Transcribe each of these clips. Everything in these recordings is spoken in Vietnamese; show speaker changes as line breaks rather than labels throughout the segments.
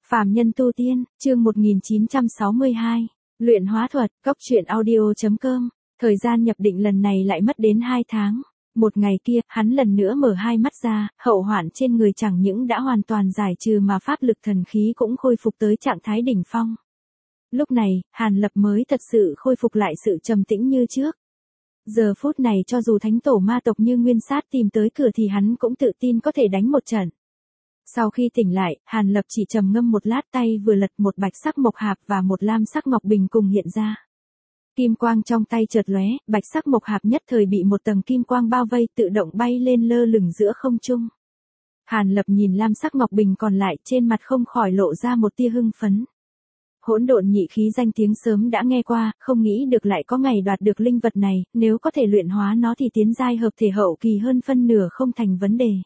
Phàm nhân tu tiên, chương 1962. Luyện hóa thuật, góc truyện audio.com. Thời gian nhập định lần này lại mất đến 2 tháng. Một ngày kia, hắn lần nữa mở hai mắt ra, hậu hoạn trên người chẳng những đã hoàn toàn giải trừ mà pháp lực thần khí cũng khôi phục tới trạng thái đỉnh phong. Lúc này, Hàn Lập mới thật sự khôi phục lại sự trầm tĩnh như trước. Giờ phút này cho dù thánh tổ ma tộc như Nguyên Sát tìm tới cửa thì hắn cũng tự tin có thể đánh một trận. Sau khi tỉnh lại, Hàn Lập chỉ trầm ngâm một lát, tay vừa lật một bạch sắc mộc hạp và một lam sắc ngọc bình cùng hiện ra. Kim quang trong tay chợt lóe, bạch sắc mộc hạp nhất thời bị một tầng kim quang bao vây, tự động bay lên lơ lửng giữa không trung. Hàn Lập nhìn lam sắc ngọc bình còn lại, trên mặt không khỏi lộ ra một tia hưng phấn. Hỗn độn nhị khí danh tiếng sớm đã nghe qua, không nghĩ được lại có ngày đoạt được linh vật này, nếu có thể luyện hóa nó thì tiến giai hợp thể hậu kỳ hơn phân nửa không thành vấn đề.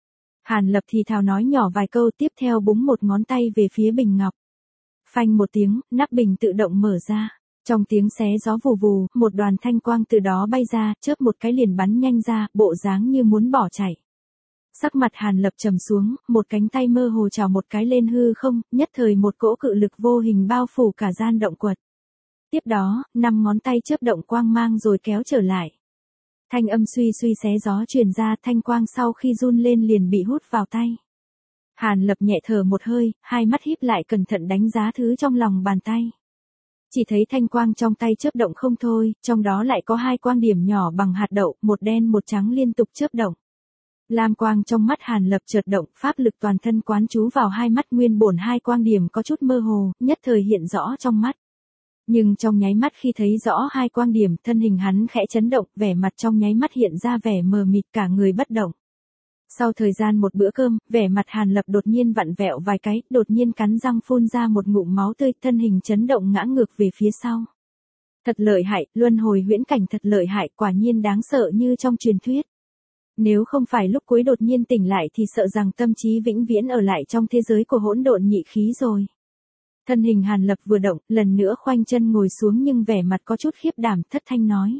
Hàn Lập thì thào nói nhỏ vài câu, tiếp theo búng một ngón tay về phía bình ngọc. Phanh một tiếng, nắp bình tự động mở ra. Trong tiếng xé gió vù vù, một đoàn thanh quang từ đó bay ra, chớp một cái liền bắn nhanh ra, bộ dáng như muốn bỏ chạy. Sắc mặt Hàn Lập trầm xuống, một cánh tay mơ hồ chào một cái lên hư không, nhất thời một cỗ cự lực vô hình bao phủ cả gian động quật. Tiếp đó, 5 ngón tay chớp động quang mang rồi kéo trở lại. Thanh âm suy suy xé gió truyền ra, thanh quang sau khi run lên liền bị hút vào tay. Hàn Lập nhẹ thở một hơi, hai mắt híp lại cẩn thận đánh giá thứ trong lòng bàn tay. Chỉ thấy thanh quang trong tay chớp động không thôi, trong đó lại có 2 quang điểm nhỏ bằng hạt đậu, một đen một trắng liên tục chớp động. Lam quang trong mắt Hàn Lập chợt động, pháp lực toàn thân quán chú vào hai mắt, nguyên bổn 2 quang điểm có chút mơ hồ, nhất thời hiện rõ trong mắt. Nhưng trong nháy mắt khi thấy rõ 2 quang điểm, thân hình hắn khẽ chấn động, vẻ mặt trong nháy mắt hiện ra vẻ mờ mịt, cả người bất động. Sau thời gian một bữa cơm, vẻ mặt Hàn Lập đột nhiên vặn vẹo vài cái, đột nhiên cắn răng phun ra một ngụm máu tươi, thân hình chấn động ngã ngược về phía sau. Thật lợi hại, luân hồi huyễn cảnh thật lợi hại, quả nhiên đáng sợ như trong truyền thuyết. Nếu không phải lúc cuối đột nhiên tỉnh lại thì sợ rằng tâm trí vĩnh viễn ở lại trong thế giới của hỗn độn nhị khí rồi. Thân hình Hàn Lập vừa động, lần nữa khoanh chân ngồi xuống nhưng vẻ mặt có chút khiếp đảm, thất thanh nói.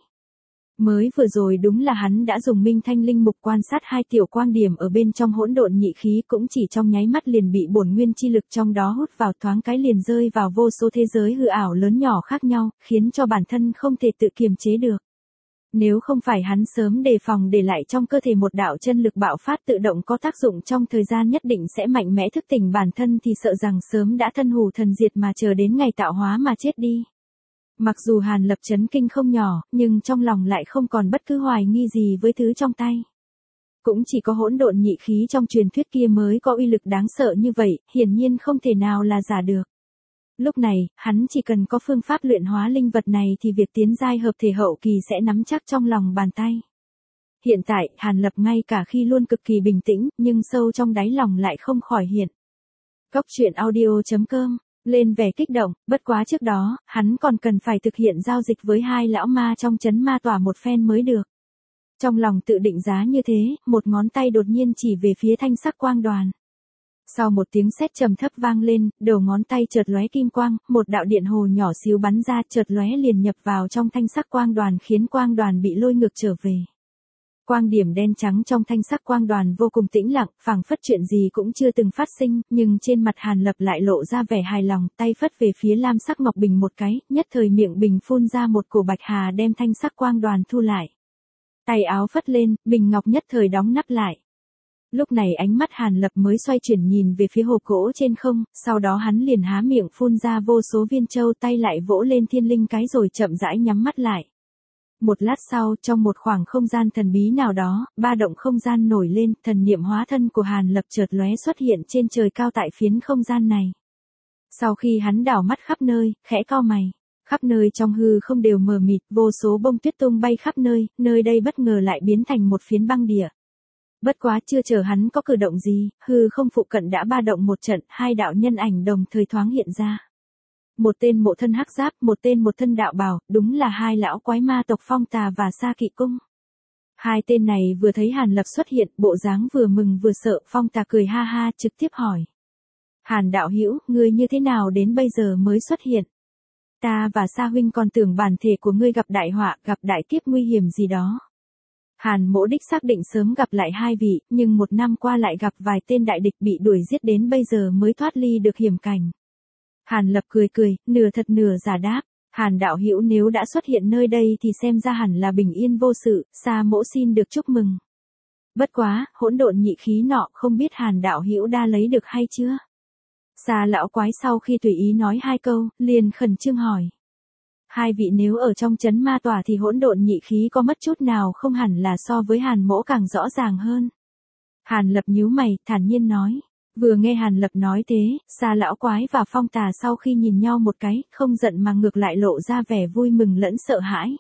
Mới vừa rồi đúng là hắn đã dùng minh thanh linh mục quan sát 2 tiểu quang điểm ở bên trong hỗn độn nhị khí, cũng chỉ trong nháy mắt liền bị bổn nguyên chi lực trong đó hút vào, thoáng cái liền rơi vào vô số thế giới hư ảo lớn nhỏ khác nhau, khiến cho bản thân không thể tự kiềm chế được. Nếu không phải hắn sớm đề phòng để lại trong cơ thể một đạo chân lực bạo phát tự động có tác dụng trong thời gian nhất định sẽ mạnh mẽ thức tỉnh bản thân thì sợ rằng sớm đã thân hù thần diệt mà chờ đến ngày tạo hóa mà chết đi. Mặc dù Hàn Lập chấn kinh không nhỏ, nhưng trong lòng lại không còn bất cứ hoài nghi gì với thứ trong tay. Cũng chỉ có hỗn độn nhị khí trong truyền thuyết kia mới có uy lực đáng sợ như vậy, hiển nhiên không thể nào là giả được. Lúc này, hắn chỉ cần có phương pháp luyện hóa linh vật này thì việc tiến giai hợp thể hậu kỳ sẽ nắm chắc trong lòng bàn tay. Hiện tại, Hàn Lập ngay cả khi luôn cực kỳ bình tĩnh, nhưng sâu trong đáy lòng lại không khỏi hiện. Góc truyện audio.com, lên vẻ kích động, bất quá trước đó, hắn còn cần phải thực hiện giao dịch với 2 lão ma trong trấn ma tỏa một phen mới được. Trong lòng tự định giá như thế, một ngón tay đột nhiên chỉ về phía thanh sắc quang đoàn. Sau một tiếng sét trầm thấp vang lên, đầu ngón tay chợt lóe kim quang, một đạo điện hồ nhỏ xíu bắn ra, chợt lóe liền nhập vào trong thanh sắc quang đoàn, khiến quang đoàn bị lôi ngược trở về. Quang điểm đen trắng trong thanh sắc quang đoàn vô cùng tĩnh lặng, phảng phất chuyện gì cũng chưa từng phát sinh, nhưng trên mặt Hàn Lập lại lộ ra vẻ hài lòng, tay phất về phía lam sắc ngọc bình một cái, nhất thời miệng bình phun ra một cổ bạch hà đem thanh sắc quang đoàn thu lại. Tay áo phất lên, bình ngọc nhất thời đóng nắp lại. Lúc này ánh mắt Hàn Lập mới xoay chuyển nhìn về phía hộp gỗ trên không, sau đó hắn liền há miệng phun ra vô số viên châu, tay lại vỗ lên thiên linh cái rồi chậm rãi nhắm mắt lại. Một lát sau, trong một khoảng không gian thần bí nào đó, ba động không gian nổi lên, thần niệm hóa thân của Hàn Lập chợt lóe xuất hiện trên trời cao tại phiến không gian này. Sau khi hắn đảo mắt khắp nơi, khẽ cau mày, khắp nơi trong hư không đều mờ mịt, vô số bông tuyết tung bay khắp nơi, nơi đây bất ngờ lại biến thành một phiến băng địa. Bất quá chưa chờ hắn có cử động gì, hư không phụ cận đã ba động một trận, 2 đạo nhân ảnh đồng thời thoáng hiện ra. Một tên mộ thân hắc giáp, một tên một thân đạo bào, đúng là 2 lão quái ma tộc Phong Tà và Sa Kỵ Cung. 2 tên này vừa thấy Hàn Lập xuất hiện, bộ dáng vừa mừng vừa sợ, Phong Tà cười ha ha, trực tiếp hỏi. Hàn đạo hữu, ngươi như thế nào đến bây giờ mới xuất hiện? Ta và Sa huynh còn tưởng bản thể của ngươi gặp đại họa, gặp đại kiếp nguy hiểm gì đó. Hàn Mỗ đích xác định sớm gặp lại hai vị, nhưng một năm qua lại gặp vài tên đại địch bị đuổi giết đến bây giờ mới thoát ly được hiểm cảnh. Hàn Lập cười cười, nửa thật nửa giả đáp. Hàn đạo hữu nếu đã xuất hiện nơi đây thì xem ra hẳn là bình yên vô sự, Sa Mỗ xin được chúc mừng. Bất quá, hỗn độn nhị khí nọ không biết Hàn đạo hữu đã lấy được hay chưa? Sa lão quái sau khi tùy ý nói hai câu, liền khẩn trương hỏi. Hai vị nếu ở trong trấn ma tòa thì hỗn độn nhị khí có mất chút nào không, hẳn là so với Hàn Mỗ càng rõ ràng hơn. Hàn Lập nhíu mày, thản nhiên nói. Vừa nghe Hàn Lập nói thế, Sa lão quái và Phong Tà sau khi nhìn nhau một cái, không giận mà ngược lại lộ ra vẻ vui mừng lẫn sợ hãi.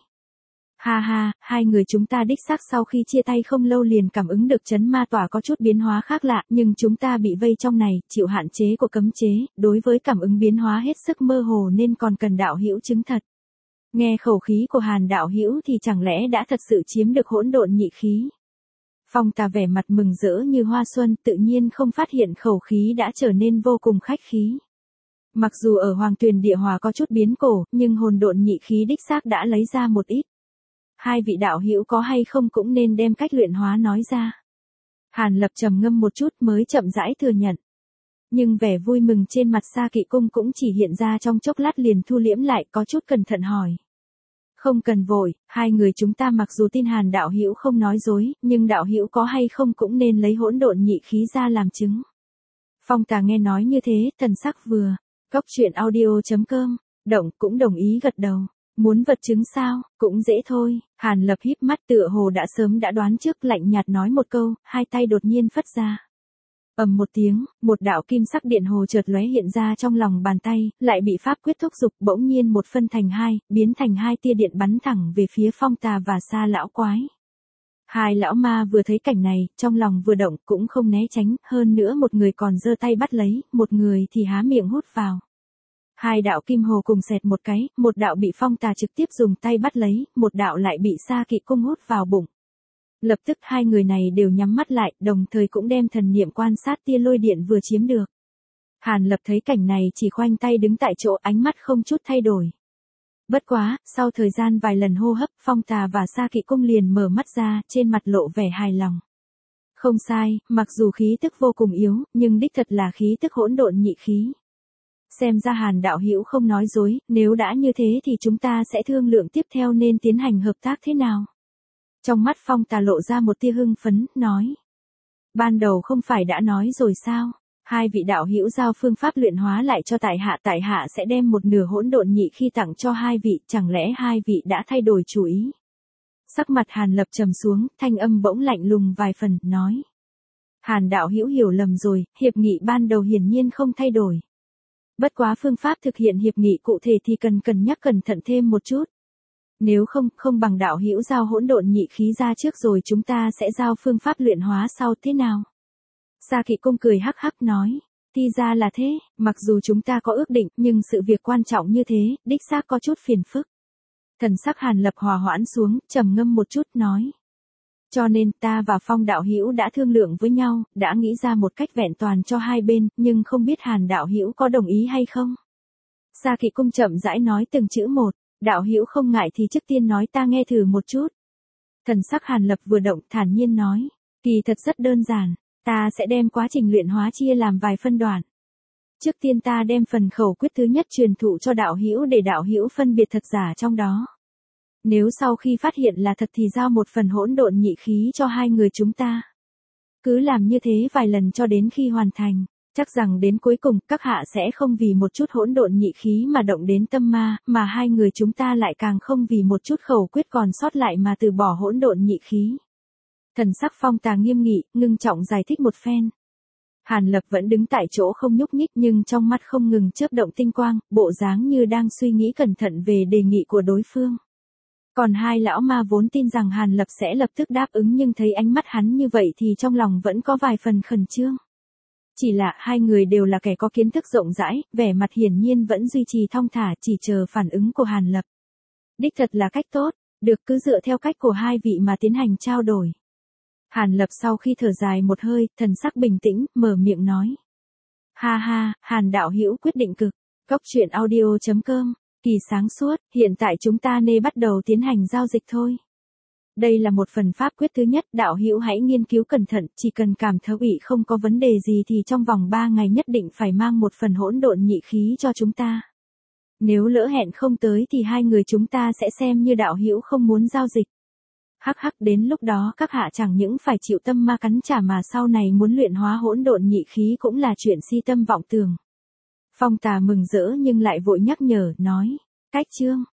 Ha ha, hai người chúng ta đích xác sau khi chia tay không lâu liền cảm ứng được trấn ma tỏa có chút biến hóa khác lạ, nhưng chúng ta bị vây trong này, chịu hạn chế của cấm chế, đối với cảm ứng biến hóa hết sức mơ hồ nên còn cần đạo hữu chứng thật. Nghe khẩu khí của Hàn đạo hữu thì chẳng lẽ đã thật sự chiếm được hỗn độn nhị khí? Phong Tà vẻ mặt mừng rỡ như hoa xuân, tự nhiên không phát hiện khẩu khí đã trở nên vô cùng khách khí. Mặc dù ở Hoàng Tuyền Địa Hòa có chút biến cổ, nhưng hồn độn nhị khí đích xác đã lấy ra một ít. Hai vị đạo hữu có hay không cũng nên đem cách luyện hóa nói ra. Hàn Lập trầm ngâm một chút mới chậm rãi thừa nhận. Nhưng vẻ vui mừng trên mặt Sa Kỵ Cung cũng chỉ hiện ra trong chốc lát liền thu liễm lại, có chút cẩn thận hỏi. Không cần vội, hai người chúng ta mặc dù tin Hàn đạo hữu không nói dối, nhưng đạo hữu có hay không cũng nên lấy hỗn độn nhị khí ra làm chứng. Phong Tà nghe nói như thế, thần sắc vừa. Cốc truyện audio.com, động cũng đồng ý gật đầu. Muốn vật chứng sao, cũng dễ thôi. Hàn Lập híp mắt tựa hồ đã sớm đã đoán trước, lạnh nhạt nói một câu, hai tay đột nhiên phất ra. Ầm một tiếng, một đạo kim sắc điện hồ chợt lóe hiện ra trong lòng bàn tay, lại bị pháp quyết thúc giục, bỗng nhiên một phân thành hai, biến thành hai tia điện bắn thẳng về phía Phong Tà và Sa lão quái. Hai lão ma vừa thấy cảnh này, trong lòng vừa động cũng không né tránh, hơn nữa một người còn giơ tay bắt lấy, một người thì há miệng hút vào. Hai đạo kim hồ cùng xẹt một cái, một đạo bị Phong Tà trực tiếp dùng tay bắt lấy, một đạo lại bị Sa Kỵ Cung hút vào bụng. Lập tức hai người này đều nhắm mắt lại, đồng thời cũng đem thần niệm quan sát tia lôi điện vừa chiếm được. Hàn Lập thấy cảnh này chỉ khoanh tay đứng tại chỗ, ánh mắt không chút thay đổi. Bất quá, sau thời gian vài lần hô hấp, Phong Tà và Sa Kỵ Cung liền mở mắt ra, trên mặt lộ vẻ hài lòng. Không sai, mặc dù khí tức vô cùng yếu, nhưng đích thật là khí tức hỗn độn nhị khí. Xem ra Hàn đạo hữu không nói dối, nếu đã như thế thì chúng ta sẽ thương lượng tiếp theo nên tiến hành hợp tác thế nào. Trong mắt Phong Tà lộ ra một tia hưng phấn, nói. Ban đầu không phải đã nói rồi sao, hai vị đạo hữu giao phương pháp luyện hóa lại cho tại hạ sẽ đem một nửa hỗn độn nhị khi tặng cho hai vị, chẳng lẽ hai vị đã thay đổi chủ ý. Sắc mặt Hàn Lập trầm xuống, thanh âm bỗng lạnh lùng vài phần, nói. Hàn đạo hữu hiểu lầm rồi, hiệp nghị ban đầu hiển nhiên không thay đổi. Bất quá phương pháp thực hiện hiệp nghị cụ thể thì cần cân nhắc cẩn thận thêm một chút. Nếu không bằng đạo hữu giao hỗn độn nhị khí ra trước rồi chúng ta sẽ giao phương pháp luyện hóa sau thế nào? Sa Kỵ Cung cười hắc hắc nói, thì ra là thế, mặc dù chúng ta có ước định nhưng sự việc quan trọng như thế, đích xác có chút phiền phức. Thần sắc Hàn Lập hòa hoãn xuống, trầm ngâm một chút nói. Cho nên ta và Phong đạo hữu đã thương lượng với nhau, đã nghĩ ra một cách vẹn toàn cho hai bên, nhưng không biết Hàn đạo hữu có đồng ý hay không? Sa Kỵ Cung chậm rãi nói từng chữ một, đạo hữu không ngại thì trước tiên nói ta nghe thử một chút. Thần sắc Hàn Lập vừa động, thản nhiên nói, kỳ thật rất đơn giản, ta sẽ đem quá trình luyện hóa chia làm vài phân đoạn. Trước tiên ta đem phần khẩu quyết thứ nhất truyền thụ cho đạo hữu để đạo hữu phân biệt thật giả trong đó. Nếu sau khi phát hiện là thật thì giao một phần hỗn độn nhị khí cho hai người chúng ta. Cứ làm như thế vài lần cho đến khi hoàn thành, chắc rằng đến cuối cùng các hạ sẽ không vì một chút hỗn độn nhị khí mà động đến tâm ma, mà hai người chúng ta lại càng không vì một chút khẩu quyết còn sót lại mà từ bỏ hỗn độn nhị khí. Thần sắc Phong Tà nghiêm nghị, ngưng trọng giải thích một phen. Hàn Lập vẫn đứng tại chỗ không nhúc nhích nhưng trong mắt không ngừng chớp động tinh quang, bộ dáng như đang suy nghĩ cẩn thận về đề nghị của đối phương. Còn hai lão ma vốn tin rằng Hàn Lập sẽ lập tức đáp ứng nhưng thấy ánh mắt hắn như vậy thì trong lòng vẫn có vài phần khẩn trương. Chỉ là hai người đều là kẻ có kiến thức rộng rãi, vẻ mặt hiển nhiên vẫn duy trì thong thả chỉ chờ phản ứng của Hàn Lập. Đích thật là cách tốt, được cứ dựa theo cách của hai vị mà tiến hành trao đổi. Hàn Lập sau khi thở dài một hơi, thần sắc bình tĩnh, mở miệng nói. Ha ha, Hàn đạo hữu quyết định cực, cốc truyện audio.com. Kỳ sáng suốt, hiện tại chúng ta nên bắt đầu tiến hành giao dịch thôi. Đây là một phần pháp quyết thứ nhất, đạo hữu hãy nghiên cứu cẩn thận, chỉ cần cảm thấy bị không có vấn đề gì thì trong vòng 3 ngày nhất định phải mang một phần hỗn độn nhị khí cho chúng ta. Nếu lỡ hẹn không tới thì hai người chúng ta sẽ xem như đạo hữu không muốn giao dịch. Hắc hắc, đến lúc đó các hạ chẳng những phải chịu tâm ma cắn trả mà sau này muốn luyện hóa hỗn độn nhị khí cũng là chuyện si tâm vọng tưởng. Phong Tà mừng rỡ nhưng lại vội nhắc nhở, nói, cách chương.